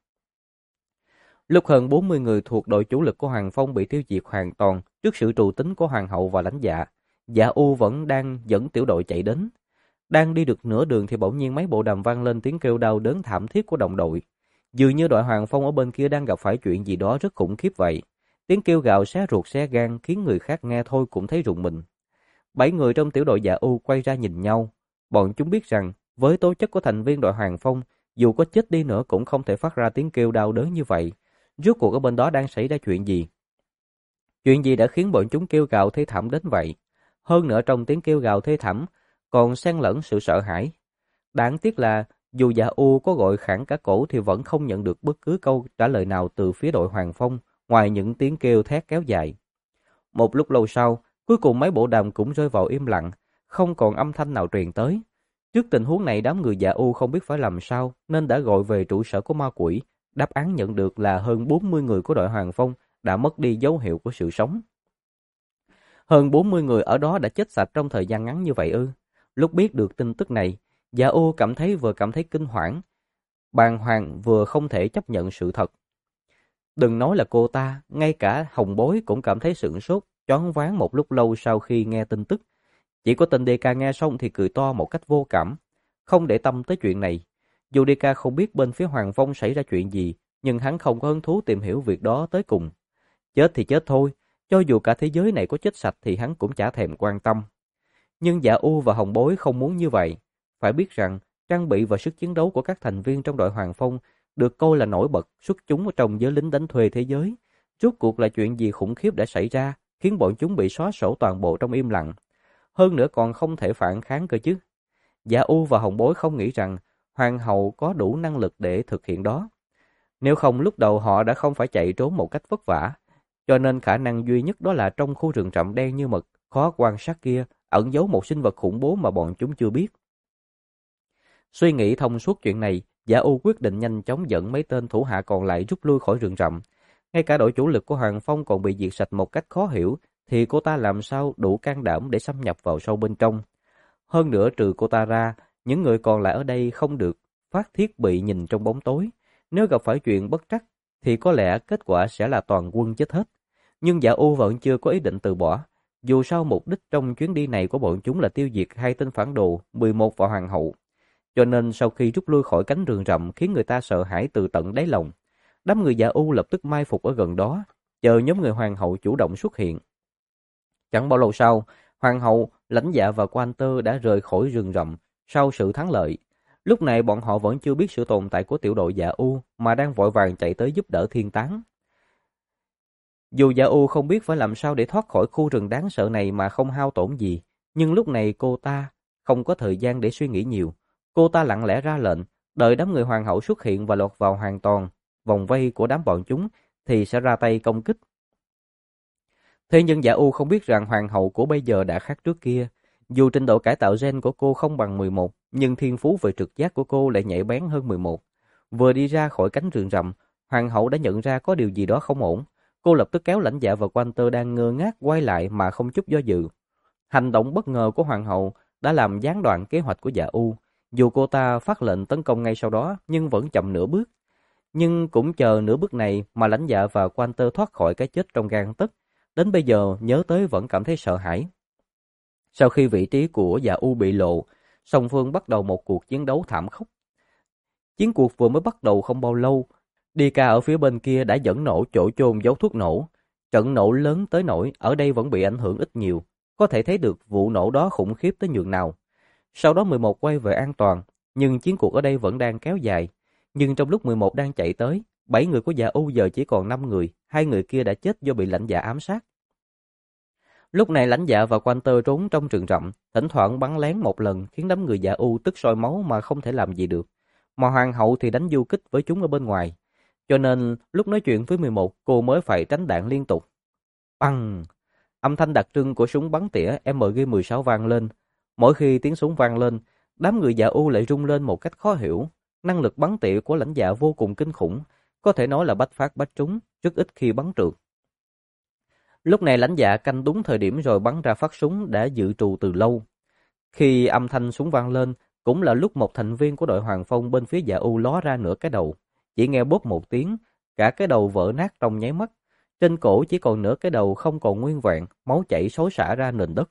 [SPEAKER 1] Lúc hơn 40 người thuộc đội chủ lực của Hoàng Phong bị tiêu diệt hoàn toàn trước sự trù tính của Hoàng hậu và Lãnh Dạ, Dạ U vẫn đang dẫn tiểu đội chạy đến. Đang đi được nửa đường thì bỗng nhiên mấy bộ đàm vang lên tiếng kêu đau đớn thảm thiết của đồng đội. Dường như đội Hoàng Phong ở bên kia đang gặp phải chuyện gì đó rất khủng khiếp vậy. Tiếng kêu gào xé ruột xé gan khiến người khác nghe thôi cũng thấy rùng mình. 7 người trong tiểu đội Dạ U quay ra nhìn nhau. Bọn chúng biết rằng với tố chất của thành viên đội Hoàng Phong, dù có chết đi nữa cũng không thể phát ra tiếng kêu đau đớn như vậy. Rốt cuộc ở bên đó đang xảy ra chuyện gì? Chuyện gì đã khiến bọn chúng kêu gào thê thảm đến vậy? Hơn nữa trong tiếng kêu gào thê thảm còn xen lẫn sự sợ hãi. Đáng tiếc là dù Dạ U có gọi khản cả cổ thì vẫn không nhận được bất cứ câu trả lời nào từ phía đội Hoàng Phong, ngoài những tiếng kêu thét kéo dài. Một lúc lâu sau, cuối cùng mấy bộ đàm cũng rơi vào im lặng, không còn âm thanh nào truyền tới. Trước tình huống này đám người Dạ U không biết phải làm sao nên đã gọi về trụ sở của ma quỷ. Đáp án nhận được là hơn 40 người của đội Hoàng Phong đã mất đi dấu hiệu của sự sống. Hơn 40 người ở đó đã chết sạch trong thời gian ngắn như vậy ư? Lúc biết được tin tức này, Dạ U vừa cảm thấy kinh hoảng, bàng hoàng vừa không thể chấp nhận sự thật. Đừng nói là cô ta, ngay cả Hồng Bối cũng cảm thấy sửng sốt. choáng váng một lúc lâu sau khi nghe tin tức. Chỉ có tên DK nghe xong thì cười to một cách vô cảm, không để tâm tới chuyện này. Dù DK không biết bên phía Hoàng Phong xảy ra chuyện gì, nhưng hắn không có hứng thú tìm hiểu việc đó tới cùng. Chết thì chết thôi, cho dù cả thế giới này có chết sạch thì hắn cũng chả thèm quan tâm. Nhưng Dạ U và Hồng Bối không muốn như vậy. Phải biết rằng, trang bị và sức chiến đấu của các thành viên trong đội Hoàng Phong được coi là nổi bật xuất chúng ở trong giới lính đánh thuê thế giới. Rốt cuộc là chuyện gì khủng khiếp đã xảy ra, khiến bọn chúng bị xóa sổ toàn bộ trong im lặng. Hơn nữa còn không thể phản kháng cơ chứ. Dạ U và Hồng Bối không nghĩ rằng Hoàng hậu có đủ năng lực để thực hiện đó. Nếu không lúc đầu họ đã không phải chạy trốn một cách vất vả. Cho nên khả năng duy nhất đó là trong khu rừng rậm đen như mực, khó quan sát kia, ẩn giấu một sinh vật khủng bố mà bọn chúng chưa biết. Suy nghĩ thông suốt chuyện này, Dạ U quyết định nhanh chóng dẫn mấy tên thủ hạ còn lại rút lui khỏi rừng rậm. Ngay cả đội chủ lực của Hoàng Phong còn bị diệt sạch một cách khó hiểu, thì cô ta làm sao đủ can đảm để xâm nhập vào sâu bên trong. Hơn nữa trừ cô ta ra, những người còn lại ở đây không được phát thiết bị nhìn trong bóng tối. Nếu gặp phải chuyện bất trắc, thì có lẽ kết quả sẽ là toàn quân chết hết. Nhưng Dạ U vẫn chưa có ý định từ bỏ. Dù sao mục đích trong chuyến đi này của bọn chúng là tiêu diệt hai tên phản đồ, 11 và Hoàng hậu. Cho nên sau khi rút lui khỏi cánh rừng rậm khiến người ta sợ hãi từ tận đáy lòng, đám người Dạ U lập tức mai phục ở gần đó, chờ nhóm người Hoàng hậu chủ động xuất hiện. Chẳng bao lâu sau, Hoàng hậu, Lãnh Dạ và Quan Tơ đã rời khỏi rừng rậm sau sự thắng lợi. Lúc này bọn họ vẫn chưa biết sự tồn tại của tiểu đội Dạ U mà đang vội vàng chạy tới giúp đỡ Thiên Tán. Dù Dạ U không biết phải làm sao để thoát khỏi khu rừng đáng sợ này mà không hao tổn gì, nhưng lúc này cô ta không có thời gian để suy nghĩ nhiều. Cô ta lặng lẽ ra lệnh, đợi đám người Hoàng hậu xuất hiện và lọt vào hoàn toàn vòng vây của đám bọn chúng thì sẽ ra tay công kích. Thế nhưng Dạ U không biết rằng Hoàng hậu của bây giờ đã khác trước kia. Dù trình độ cải tạo gen của cô không bằng 11, nhưng thiên phú về trực giác của cô lại nhạy bén hơn 11. Vừa đi ra khỏi cánh rừng rậm, Hoàng hậu đã nhận ra có điều gì đó không ổn. Cô lập tức kéo Lãnh Dạ và Quan Tơ đang ngơ ngác quay lại mà không chút do dự. Hành động bất ngờ của Hoàng hậu đã làm gián đoạn kế hoạch của Dạ U. Dù cô ta phát lệnh tấn công ngay sau đó, nhưng vẫn chậm nửa bước. Nhưng cũng chờ nửa bước này mà Lãnh Dạ và Quan Tơ thoát khỏi cái chết trong gang tấc. Đến bây giờ nhớ tới vẫn cảm thấy sợ hãi. Sau khi vị trí của Dạ U bị lộ, song phương bắt đầu một cuộc chiến đấu thảm khốc. Chiến cuộc vừa mới bắt đầu không bao lâu, DK ở phía bên kia đã dẫn nổ chỗ chôn giấu thuốc nổ. Trận nổ lớn tới nỗi ở đây vẫn bị ảnh hưởng ít nhiều. Có thể thấy được vụ nổ đó khủng khiếp tới nhường nào. Sau đó 11 quay về an toàn, nhưng chiến cuộc ở đây vẫn đang kéo dài. Nhưng trong lúc 11 đang chạy tới, 7 người của Dạ U giờ chỉ còn 5 người, 2 người kia đã chết do bị Lãnh Dạ ám sát. Lúc này Lãnh Dạ và Quan Tơ trốn trong rừng rậm, thỉnh thoảng bắn lén một lần khiến đám người Dạ U tức sôi máu mà không thể làm gì được. Mà Hoàng hậu thì đánh du kích với chúng ở bên ngoài. Cho nên lúc nói chuyện với 11 cô mới phải tránh đạn liên tục. Băng! Âm thanh đặc trưng của súng bắn tỉa MG-16 vang lên. Mỗi khi tiếng súng vang lên, đám người Dạ U lại rung lên một cách khó hiểu. Năng lực bắn tỉa của Lãnh Dạ vô cùng kinh khủng, có thể nói là bách phát bách trúng, rất ít khi bắn trượt. Lúc này Lãnh Dạ canh đúng thời điểm rồi bắn ra phát súng đã dự trù từ lâu. Khi âm thanh súng vang lên, cũng là lúc một thành viên của đội Hoàng Phong bên phía Dạ U ló ra nửa cái đầu. Chỉ nghe bốp một tiếng, cả cái đầu vỡ nát trong nháy mắt. Trên cổ chỉ còn nửa cái đầu không còn nguyên vẹn, máu chảy xối xả ra nền đất.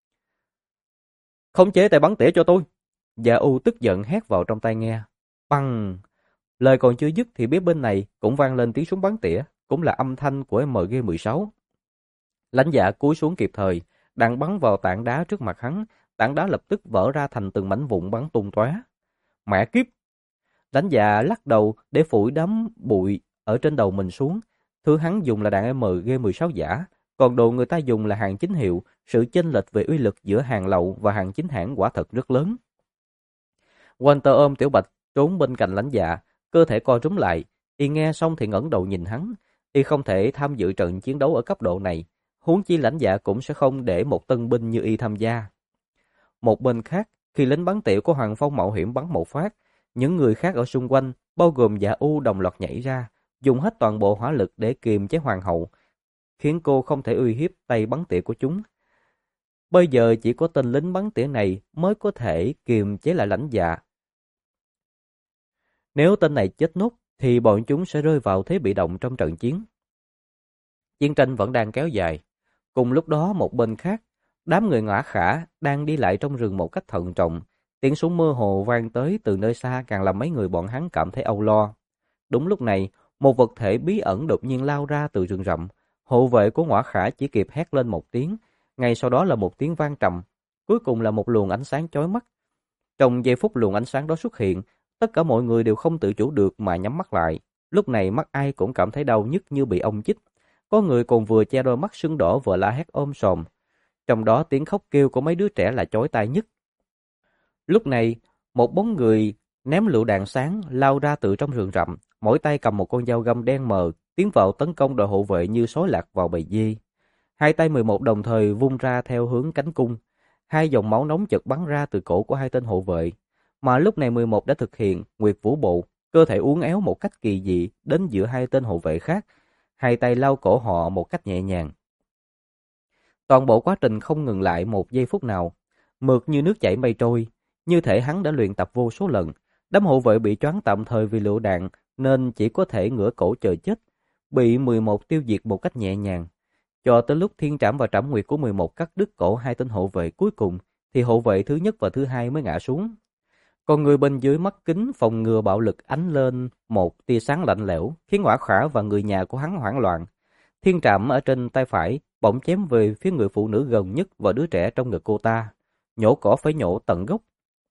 [SPEAKER 1] Khống chế tay bắn tỉa cho tôi! Dạ U tức giận hét vào trong tai nghe. Băng! Lời còn chưa dứt thì phía bên này cũng vang lên tiếng súng bắn tỉa, cũng là âm thanh của MG-16. Lãnh Dạ cúi xuống kịp thời, đạn bắn vào tảng đá trước mặt hắn, tảng đá lập tức vỡ ra thành từng mảnh vụn bắn tung tóe. Mẹ kiếp! Lãnh Dạ lắc đầu để phủi đám bụi ở trên đầu mình xuống. Thứ hắn dùng là đạn MG-16 giả, còn đồ người ta dùng là hàng chính hiệu, sự chênh lệch về uy lực giữa hàng lậu và hàng chính hãng quả thật rất lớn. Walter ôm Tiểu Bạch trốn bên cạnh Lãnh Dạ, cơ thể co rúm lại, y nghe xong thì ngẩng đầu nhìn hắn, y không thể tham dự trận chiến đấu ở cấp độ này, huống chi Lãnh Dạ cũng sẽ không để một tân binh như y tham gia. Một bên khác, khi lính bắn tỉa của Hoàng Phong mạo hiểm bắn một phát, những người khác ở xung quanh, bao gồm Dạ U đồng loạt nhảy ra, dùng hết toàn bộ hỏa lực để kiềm chế Hoàng hậu, khiến cô không thể uy hiếp tay bắn tỉa của chúng. Bây giờ chỉ có tên lính bắn tỉa này mới có thể kiềm chế lại Lãnh Dạ. Nếu tên này chết nốt, thì bọn chúng sẽ rơi vào thế bị động trong trận chiến. Chiến tranh vẫn đang kéo dài. Cùng lúc đó một bên khác, đám người Ngõa Khả đang đi lại trong rừng một cách thận trọng. Tiếng súng mơ hồ vang tới từ nơi xa càng làm mấy người bọn hắn cảm thấy âu lo. Đúng lúc này, một vật thể bí ẩn đột nhiên lao ra từ rừng rậm. Hộ vệ của Ngõa Khả chỉ kịp hét lên một tiếng, ngay sau đó là một tiếng vang trầm. Cuối cùng là một luồng ánh sáng chói mắt. Trong giây phút luồng ánh sáng đó xuất hiện, tất cả mọi người đều không tự chủ được mà nhắm mắt lại. Lúc này mắt ai cũng cảm thấy đau nhức như bị ong chích. Có người còn vừa che đôi mắt sưng đỏ vừa la hét ôm sòm. Trong đó tiếng khóc kêu của mấy đứa trẻ là chói tai nhất. Lúc này, một bóng người ném lựu đạn sáng lao ra từ trong rừng rậm, mỗi tay cầm một con dao găm đen mờ, tiến vào tấn công đội hộ vệ như sói lạc vào bầy dê. Hai tay 11 đồng thời vung ra theo hướng cánh cung. Hai dòng máu nóng chợt bắn ra từ cổ của hai tên hộ vệ. Mà lúc này 11 đã thực hiện Nguyệt Vũ Bộ, cơ thể uốn éo một cách kỳ dị đến giữa hai tên hộ vệ khác. Hai tay lau cổ họ một cách nhẹ nhàng. Toàn bộ quá trình không ngừng lại một giây phút nào, mượt như nước chảy mây trôi, như thể hắn đã luyện tập vô số lần. Đám hộ vệ bị choáng tạm thời vì lựu đạn nên chỉ có thể ngửa cổ chờ chết, bị 11 tiêu diệt một cách nhẹ nhàng. Cho tới lúc thiên trảm và trảm nguyệt của 11 cắt đứt cổ hai tên hộ vệ cuối cùng, thì hộ vệ thứ nhất và thứ hai mới ngã xuống. Còn người bên dưới mắt kính phòng ngừa bạo lực ánh lên một tia sáng lạnh lẽo, khiến Ngõa Khả và người nhà của hắn hoảng loạn. Thiên trảm ở trên tay phải bỗng chém về phía người phụ nữ gần nhất và đứa trẻ trong ngực cô ta. Nhổ cỏ phải nhổ tận gốc.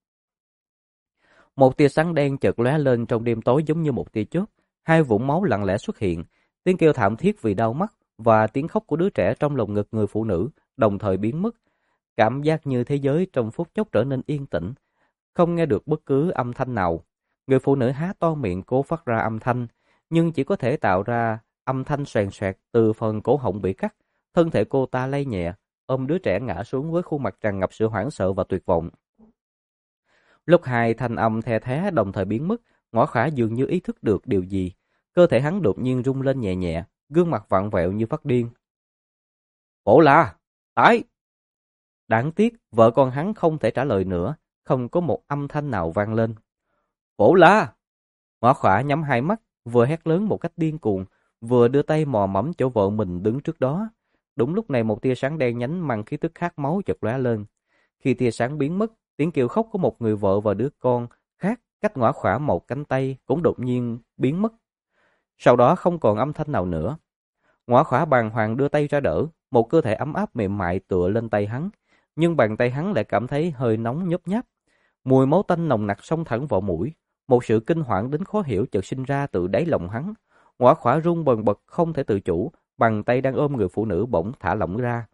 [SPEAKER 1] Một tia sáng đen chợt lóe lên trong đêm tối giống như một tia chớp. Hai vũng máu lặng lẽ xuất hiện. Tiếng kêu thảm thiết vì đau mắt và tiếng khóc của đứa trẻ trong lồng ngực người phụ nữ đồng thời biến mất. Cảm giác như thế giới trong phút chốc trở nên yên tĩnh, không nghe được bất cứ âm thanh nào. Người phụ nữ há to miệng cố phát ra âm thanh, nhưng chỉ có thể tạo ra âm thanh xoèn xoẹt từ phần cổ họng bị cắt. Thân thể cô ta lay nhẹ, ôm đứa trẻ ngã xuống với khuôn mặt tràn ngập sự hoảng sợ và tuyệt vọng. Lúc hai thanh âm the thé đồng thời biến mất, Ngõ Khả dường như ý thức được điều gì. Cơ thể hắn đột nhiên rung lên nhẹ nhẹ, gương mặt vặn vẹo như phát điên. Bộ La! Tái! Đáng tiếc, vợ con hắn không thể trả lời nữa, không có một âm thanh nào vang lên. Bộ La! Ngõ Khả nhắm hai mắt, vừa hét lớn một cách điên cuồng, vừa đưa tay mò mẫm chỗ vợ mình đứng trước đó. Đúng lúc này một tia sáng đen nhánh mang khí tức khát máu chợt lóe lên. Khi tia sáng biến mất, tiếng kêu khóc của một người vợ và đứa con khác cách Ngõ Khả một cánh tay cũng đột nhiên biến mất. Sau đó không còn âm thanh nào nữa. Ngõ Khả bàng hoàng đưa tay ra đỡ, một cơ thể ấm áp mềm mại tựa lên tay hắn, nhưng bàn tay hắn lại cảm thấy hơi nóng nhấp nháp. Mùi máu tanh nồng nặc xông thẳng vào mũi, một sự kinh hoảng đến khó hiểu chợt sinh ra từ đáy lòng hắn. Ngõ Khả run bần bật không thể tự chủ, bàn tay đang ôm người phụ nữ bỗng thả lỏng ra.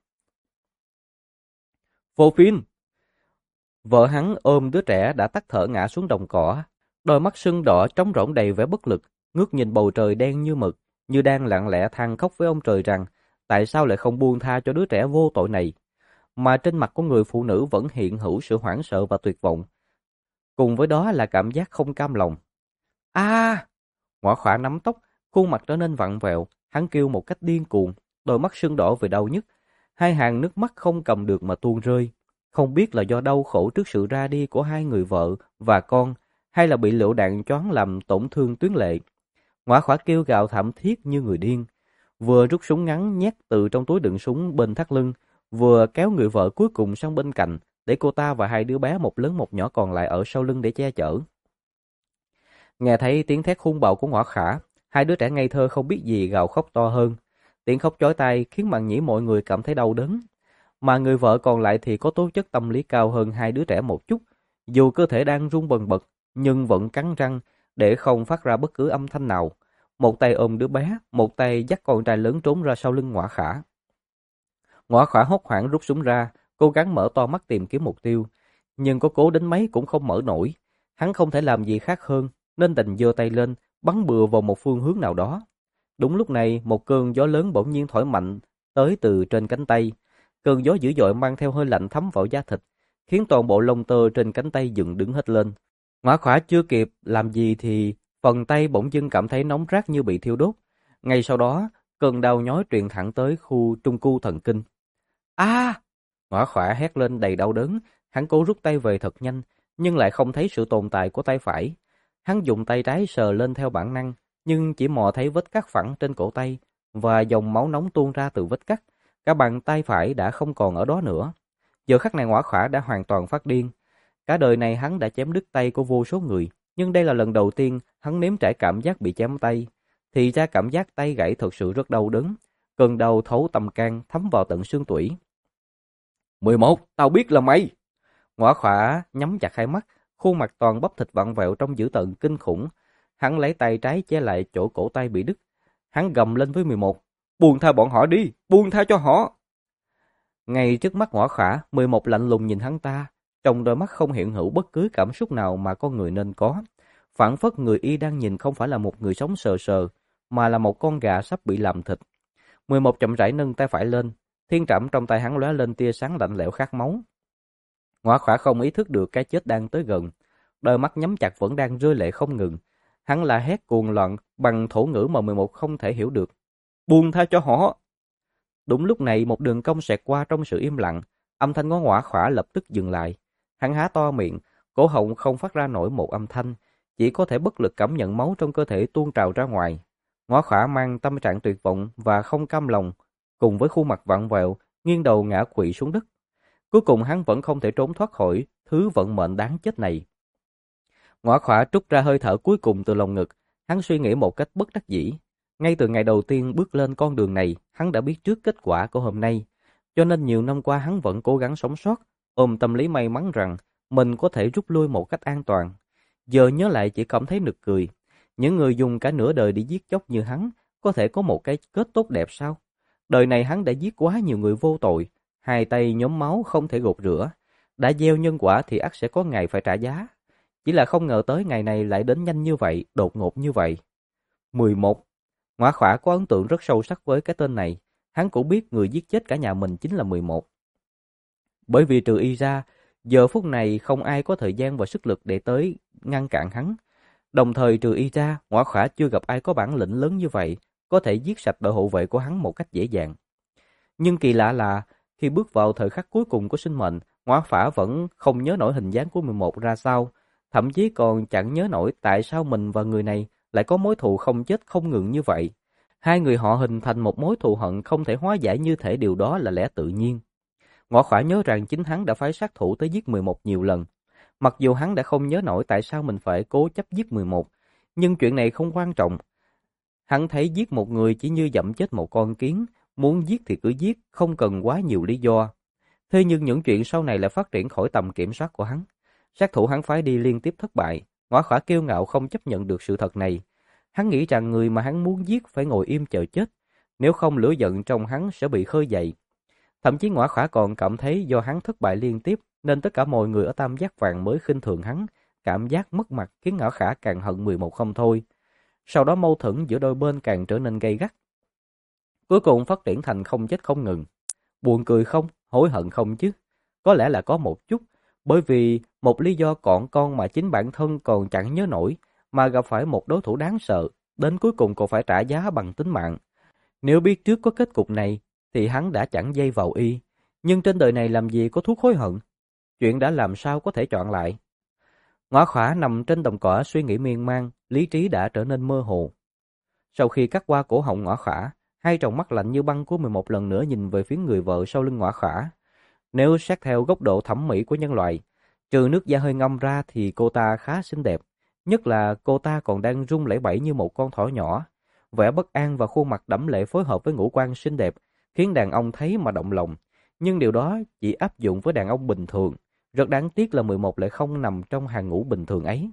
[SPEAKER 1] Vô Phiên! Vợ hắn ôm đứa trẻ đã tắt thở ngã xuống đồng cỏ, đôi mắt sưng đỏ trống rỗng đầy vẻ bất lực, ngước nhìn bầu trời đen như mực, như đang lặng lẽ than khóc với ông trời rằng tại sao lại không buông tha cho đứa trẻ vô tội này. Mà trên mặt của người phụ nữ vẫn hiện hữu sự hoảng sợ và tuyệt vọng. Cùng với đó là cảm giác không cam lòng. A! Ngõ Khả nắm tóc, khuôn mặt trở nên vặn vẹo, hắn kêu một cách điên cuồng, đôi mắt sưng đỏ vì đau nhức, hai hàng nước mắt không cầm được mà tuôn rơi. Không biết là do đau khổ trước sự ra đi của hai người vợ và con, hay là bị lựu đạn choáng làm tổn thương tuyến lệ. Ngõa Khả kêu gào thảm thiết như người điên, vừa rút súng ngắn nhét từ trong túi đựng súng bên thắt lưng, vừa kéo người vợ cuối cùng sang bên cạnh, để cô ta và hai đứa bé một lớn một nhỏ còn lại ở sau lưng để che chở. Nghe thấy tiếng thét hung bạo của Ngõa Khả, hai đứa trẻ ngây thơ không biết gì gào khóc to hơn. Tiếng khóc chói tai khiến màng nhĩ mọi người cảm thấy đau đớn. Mà người vợ còn lại thì có tố chất tâm lý cao hơn hai đứa trẻ một chút. Dù cơ thể đang run bần bật, nhưng vẫn cắn răng để không phát ra bất cứ âm thanh nào. Một tay ôm đứa bé, một tay dắt con trai lớn trốn ra sau lưng Ngõa Khả. Ngõa Khả hốt hoảng rút súng ra, cố gắng mở to mắt tìm kiếm mục tiêu. Nhưng có cố đến mấy cũng không mở nổi. Hắn không thể làm gì khác hơn, nên đành giơ tay lên, bắn bừa vào một phương hướng nào đó. Đúng lúc này, một cơn gió lớn bỗng nhiên thổi mạnh tới từ trên cánh tay. Cơn gió dữ dội mang theo hơi lạnh thấm vào da thịt, khiến toàn bộ lông tơ trên cánh tay dựng đứng hết lên. Ngõa Khả chưa kịp làm gì thì phần tay bỗng dưng cảm thấy nóng rát như bị thiêu đốt. Ngay sau đó, cơn đau nhói truyền thẳng tới khu trung khu thần kinh. A! Ngõa Khả hét lên đầy đau đớn, hắn cố rút tay về thật nhanh, nhưng lại không thấy sự tồn tại của tay phải. Hắn dùng tay trái sờ lên theo bản năng, nhưng chỉ mò thấy vết cắt phẳng trên cổ tay và dòng máu nóng tuôn ra từ vết cắt. Cả bàn tay phải đã không còn ở đó nữa. Giờ khắc này Ngõa Khỏa đã hoàn toàn phát điên. Cả đời này hắn đã chém đứt tay của vô số người, nhưng đây là lần đầu tiên hắn nếm trải cảm giác bị chém tay. Thì ra cảm giác tay gãy thật sự rất đau đớn, cơn đau thấu tâm can, thấm vào tận xương tủy. 11, tao biết là mày. Ngõa Khỏa nhắm chặt hai mắt, khuôn mặt toàn bắp thịt vặn vẹo trong dữ tợn kinh khủng. Hắn lấy tay trái che lại chỗ cổ tay bị đứt. Hắn gầm lên với 11, buông tha bọn họ đi, buông tha cho họ. Ngay trước mắt Ngõa Khỏa, 11 lạnh lùng nhìn hắn ta, trong đôi mắt không hiện hữu bất cứ cảm xúc nào mà con người nên có. Phảng phất người y đang nhìn không phải là một người sống sờ sờ, mà là một con gà sắp bị làm thịt. 11 chậm rãi nâng tay phải lên, thiên trảm trong tay hắn lóe lên tia sáng lạnh lẽo khát máu. Ngõa Khỏa không ý thức được cái chết đang tới gần, đôi mắt nhắm chặt vẫn đang rơi lệ không ngừng. Hắn la hét cuồng loạn bằng thổ ngữ mà 11 không thể hiểu được. Buông tha cho họ. Đúng lúc này một đường cong xẹt qua trong sự im lặng, âm thanh của Ngõa Khỏa lập tức dừng lại. Hắn há to miệng, cổ họng không phát ra nổi một âm thanh, chỉ có thể bất lực cảm nhận máu trong cơ thể tuôn trào ra ngoài. Ngõa Khỏa mang tâm trạng tuyệt vọng và không cam lòng, cùng với khuôn mặt vặn vẹo, nghiêng đầu ngã quỵ xuống đất. Cuối cùng hắn vẫn không thể trốn thoát khỏi thứ vận mệnh đáng chết này. Ngõa Khỏa trút ra hơi thở cuối cùng từ lồng ngực, hắn suy nghĩ một cách bất đắc dĩ. Ngay từ ngày đầu tiên bước lên con đường này, hắn đã biết trước kết quả của hôm nay, cho nên nhiều năm qua hắn vẫn cố gắng sống sót, ôm tâm lý may mắn rằng mình có thể rút lui một cách an toàn. Giờ nhớ lại chỉ cảm thấy nực cười. Những người dùng cả nửa đời để giết chóc như hắn, có thể có một cái kết tốt đẹp sao? Đời này hắn đã giết quá nhiều người vô tội, hai tay nhuốm máu không thể gột rửa. Đã gieo nhân quả thì ắt sẽ có ngày phải trả giá. Chỉ là không ngờ tới ngày này lại đến nhanh như vậy, đột ngột như vậy. 11. Ngõa Khỏa có ấn tượng rất sâu sắc với cái tên này. Hắn cũng biết người giết chết cả nhà mình chính là 11. Bởi vì trừ y ra, giờ phút này không ai có thời gian và sức lực để tới ngăn cản hắn. Đồng thời trừ y ra, Ngõa Khỏa chưa gặp ai có bản lĩnh lớn như vậy, có thể giết sạch đội hộ vệ của hắn một cách dễ dàng. Nhưng kỳ lạ là, khi bước vào thời khắc cuối cùng của sinh mệnh, Ngõa Khỏa vẫn không nhớ nổi hình dáng của 11 ra sao, thậm chí còn chẳng nhớ nổi tại sao mình và người này lại có mối thù không chết không ngừng như vậy. Hai người họ hình thành một mối thù hận không thể hóa giải, như thể điều đó là lẽ tự nhiên. Ngõa Khỏa nhớ rằng chính hắn đã phái sát thủ tới giết 11 nhiều lần. Mặc dù hắn đã không nhớ nổi tại sao mình phải cố chấp giết 11, nhưng chuyện này không quan trọng. Hắn thấy giết một người chỉ như dẫm chết một con kiến, muốn giết thì cứ giết, không cần quá nhiều lý do. Thế nhưng những chuyện sau này lại phát triển khỏi tầm kiểm soát của hắn. Sát thủ hắn phái đi liên tiếp thất bại, Ngõa Khỏa kiêu ngạo không chấp nhận được sự thật này. Hắn nghĩ rằng người mà hắn muốn giết phải ngồi im chờ chết, nếu không lửa giận trong hắn sẽ bị khơi dậy. Thậm chí Ngõa Khỏa còn cảm thấy do hắn thất bại liên tiếp nên tất cả mọi người ở Tam Giác Vàng mới khinh thường hắn, cảm giác mất mặt khiến Ngõa Khỏa càng hận 11 không thôi. Sau đó mâu thuẫn giữa đôi bên càng trở nên gay gắt. Cuối cùng phát triển thành không chết không ngừng. Buồn cười không, hối hận không chứ? Có lẽ là có một chút, bởi vì một lý do cọn con mà chính bản thân còn chẳng nhớ nổi, mà gặp phải một đối thủ đáng sợ, đến cuối cùng còn phải trả giá bằng tính mạng. Nếu biết trước có kết cục này, thì hắn đã chẳng dây vào y. Nhưng trên đời này làm gì có thuốc hối hận? Chuyện đã làm sao có thể chọn lại? Ngõa Khỏa nằm trên đồng cỏ suy nghĩ miên man, lý trí đã trở nên mơ hồ. Sau khi cắt qua cổ họng Ngõa Khỏa, hai tròng mắt lạnh như băng của 11 lần nữa nhìn về phía người vợ sau lưng Ngõa Khỏa. Nếu xét theo góc độ thẩm mỹ của nhân loại, trừ nước da hơi ngâm ra thì cô ta khá xinh đẹp. Nhất là cô ta còn đang rung lẩy bẩy như một con thỏ nhỏ. Vẻ bất an và khuôn mặt đẫm lệ phối hợp với ngũ quan xinh đẹp, khiến đàn ông thấy mà động lòng. Nhưng điều đó chỉ áp dụng với đàn ông bình thường. Rất đáng tiếc là 11 lại không nằm trong hàng ngũ bình thường ấy.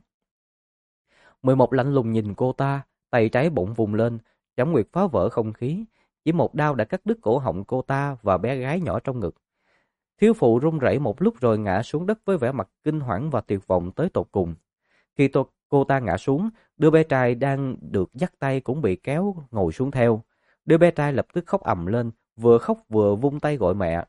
[SPEAKER 1] 11 lạnh lùng nhìn cô ta, tay trái bỗng vùng lên, Trảm Nguyệt phá vỡ không khí. Chỉ một đao đã cắt đứt cổ họng cô ta và bé gái nhỏ trong ngực. Thiếu phụ run rẩy một lúc rồi ngã xuống đất với vẻ mặt kinh hoảng và tuyệt vọng tới tột cùng. Khi cô ta ngã xuống, đứa bé trai đang được dắt tay cũng bị kéo ngồi xuống theo. Đứa bé trai lập tức khóc ầm lên, vừa khóc vừa vung tay gọi mẹ.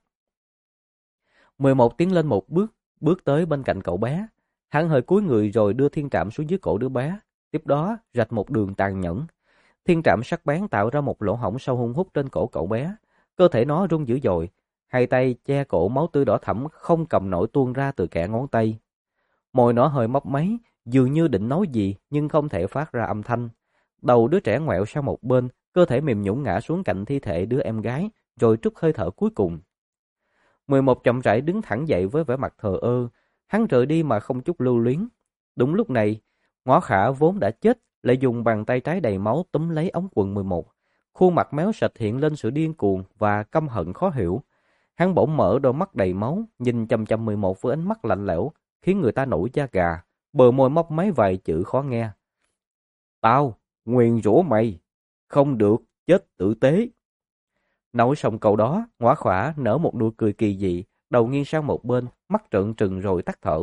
[SPEAKER 1] 11 tiến lên một bước, bước tới bên cạnh cậu bé. Hắn hơi cúi người rồi đưa thiên trảm xuống dưới cổ đứa bé. Tiếp đó rạch một đường tàn nhẫn. Thiên trảm sắc bén tạo ra một lỗ hổng sâu hun hút trên cổ cậu bé. Cơ thể nó run dữ dội, hai tay che cổ, máu tươi đỏ thẫm không cầm nổi tuôn ra từ kẽ ngón tay. Môi nó hơi mấp máy, dường như định nói gì nhưng không thể phát ra âm thanh. Đầu đứa trẻ ngoẹo sang một bên, cơ thể mềm nhũn ngã xuống cạnh thi thể đứa em gái, rồi trút hơi thở cuối cùng. 11 chậm rãi đứng thẳng dậy với vẻ mặt thờ ơ, hắn rời đi mà không chút lưu luyến. Đúng lúc này, Ngõ Khả vốn đã chết, lại dùng bàn tay trái đầy máu túm lấy ống quần 11. Khuôn mặt méo sạch hiện lên sự điên cuồng và căm hận khó hiểu. Hắn bỗng mở đôi mắt đầy máu, nhìn chằm chằm 11 với ánh mắt lạnh lẽo, khiến người ta nổi da gà, bờ môi móc mấy vài chữ khó nghe. Tao, nguyền rủa mày, không được, chết tử tế. Nói xong câu đó, Ngõ Khả nở một nụ cười kỳ dị, đầu nghiêng sang một bên, mắt trợn trừng rồi tắt thở.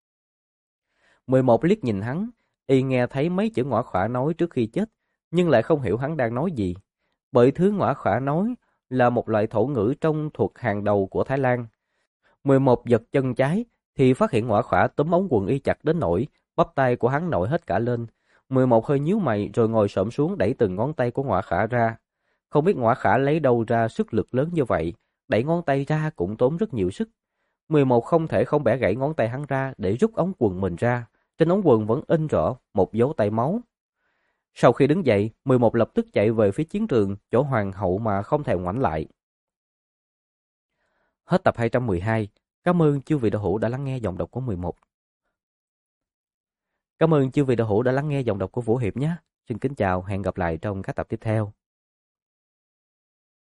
[SPEAKER 1] 11 liếc nhìn hắn, y nghe thấy mấy chữ Ngõ Khả nói trước khi chết, nhưng lại không hiểu hắn đang nói gì. Bởi thứ Ngõ Khả nói là một loại thổ ngữ trong thuộc hàng đầu của Thái Lan. 11 giật chân trái, thì phát hiện Ngõ Khả túm ống quần y chặt đến nỗi bắp tay của hắn nổi hết cả lên. 11 hơi nhíu mày rồi ngồi xổm xuống đẩy từng ngón tay của Ngõ Khả ra. Không biết Ngõ Khả lấy đâu ra sức lực lớn như vậy, đẩy ngón tay ra cũng tốn rất nhiều sức. 11 không thể không bẻ gãy ngón tay hắn ra để rút ống quần mình ra. Trên ống quần vẫn in rõ một dấu tay máu. Sau khi đứng dậy, 11 lập tức chạy về phía chiến trường, chỗ hoàng hậu mà không thèm ngoảnh lại. Hết tập 212. Cảm ơn chư vị đạo hữu đã lắng nghe giọng đọc của 11. Cảm ơn chư vị đạo hữu đã lắng nghe giọng đọc của Vũ Hiệp nhé. Xin kính chào, hẹn gặp lại trong các tập tiếp theo.